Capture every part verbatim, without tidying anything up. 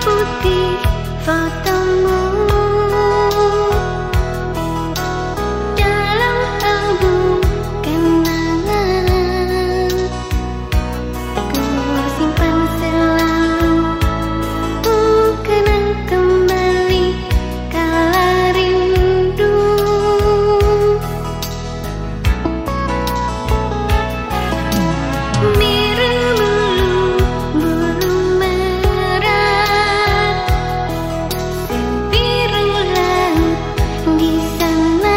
putih fotomu dalam album kenangan, ku simpan selalu. Ku kenang kembali kala rindu. Biru bulu bulu merah, sebiru laut di sana,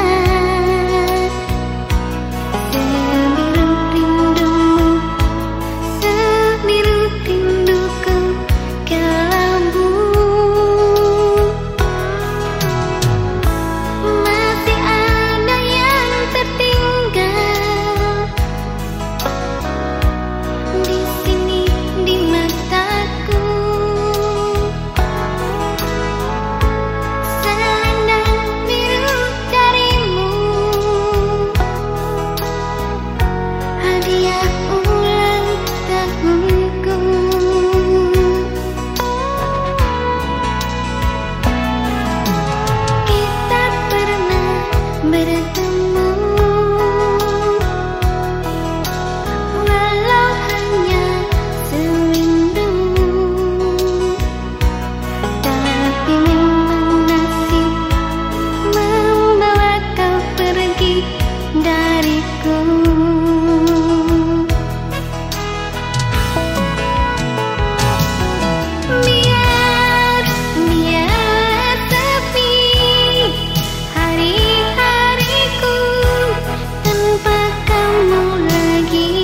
sebiru rindumu, sebiru rinduku kelabu. Masih ada yang tertinggal di sini di mataku. Selendang biru darimu, hadiah ulang tahunku. Kita pernah bertemu, walau hanya sewindu, tapi memang nasib membawa kau pergi dariku. Biar, biar sepi hari-hariku tanpa kamu lagi.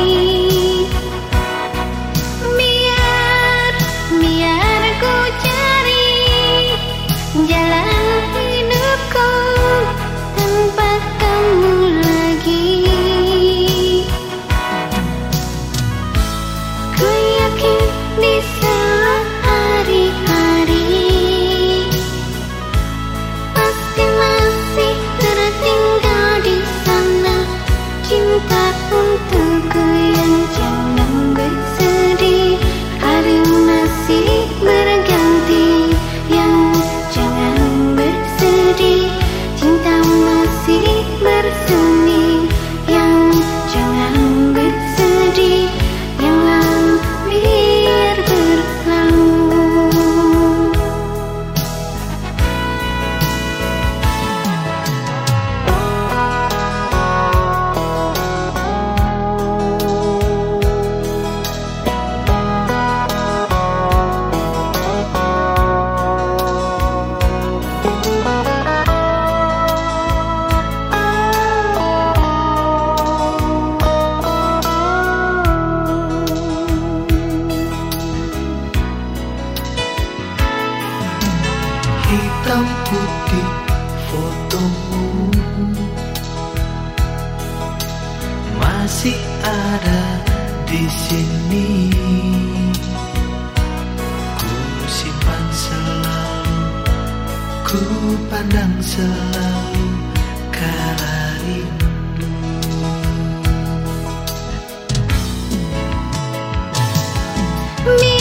Biar, biar ku cari jalan hidupku tanpa kamu lagi. Ku yakin di saat hari-hari pasti masih tertinggal di sana cinta untukku yang jangan bersedih. Hari masih berganti, yang jangan bersedih. Cinta masih bersemi, yang jangan bersedih. Yang lalu biar berlalu. Hitam putih fotomu masih ada di sini. Ku simpan selalu, ku pandang selalu kala rindu. Biar